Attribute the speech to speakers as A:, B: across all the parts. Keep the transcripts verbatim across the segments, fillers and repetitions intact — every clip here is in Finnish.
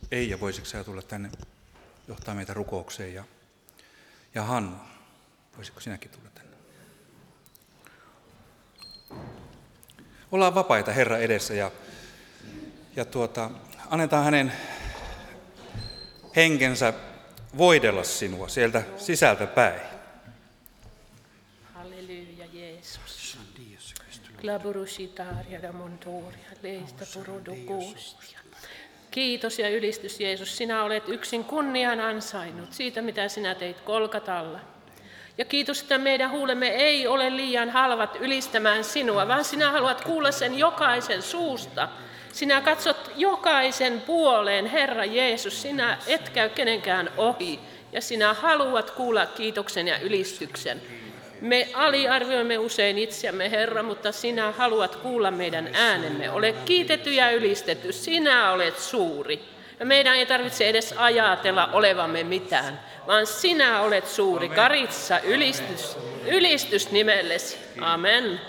A: Eija, voisitko sä tulla tänne johtaa meitä rukoukseen? Ja, ja Hanna, voisitko sinäkin tulla tänne? Ollaan vapaita Herran edessä ja, ja tuota, annetaan hänen henkensä voidella sinua sieltä sisältä päin.
B: Halleluja, Jeesus. Klaburusitaria da montoria, leista purodokostia. Kiitos ja ylistys, Jeesus. Sinä olet yksin kunnian ansainnut siitä, mitä sinä teit Golgatalla. Ja kiitos, että meidän huulemme ei ole liian halvat ylistämään sinua, vaan sinä haluat kuulla sen jokaisen suusta. Sinä katsot jokaisen puoleen, Herra Jeesus. Sinä et käy kenenkään ohi ja sinä haluat kuulla kiitoksen ja ylistyksen. Me aliarvioimme usein itseämme, Herra, mutta sinä haluat kuulla meidän äänemme. Ole kiitetty ja ylistetty, sinä olet suuri. Ja meidän ei tarvitse edes ajatella olevamme mitään, vaan sinä olet suuri. Karitsa, ylistys, ylistys nimellesi. Amen.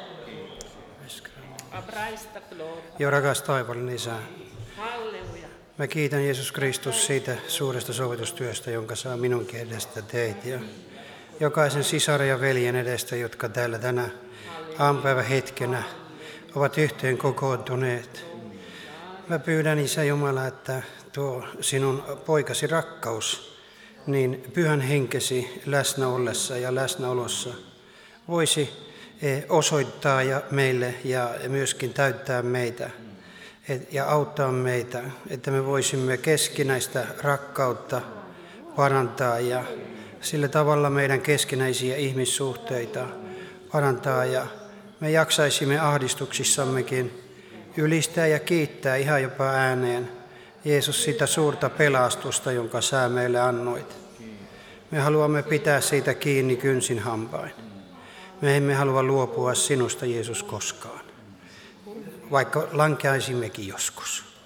C: Jo rakas taivallinen Isä,
B: Halleluja.
C: mä kiitän Jeesus Kristus siitä suuresta sovitustyöstä, jonka saa minunkin edestä teit. Ja jokaisen sisaren ja veljen edestä, jotka täällä tänä aamupäivän hetkenä ovat yhteen kokoontuneet. Mä pyydän, Isä Jumala, että tuo sinun poikasi rakkaus, niin pyhän henkesi läsnä ollessa ja läsnäolossa voisi osoittaa ja meille ja myöskin täyttää meitä ja auttaa meitä, että me voisimme keskinäistä rakkautta parantaa ja sillä tavalla meidän keskinäisiä ihmissuhteita parantaa ja me jaksaisimme ahdistuksissammekin ylistää ja kiittää ihan jopa ääneen Jeesus sitä suurta pelastusta, jonka sä meille annoit. Me haluamme pitää siitä kiinni kynsin hampain. Me emme halua luopua sinusta, Jeesus, koskaan, vaikka lankeaisimmekin joskus.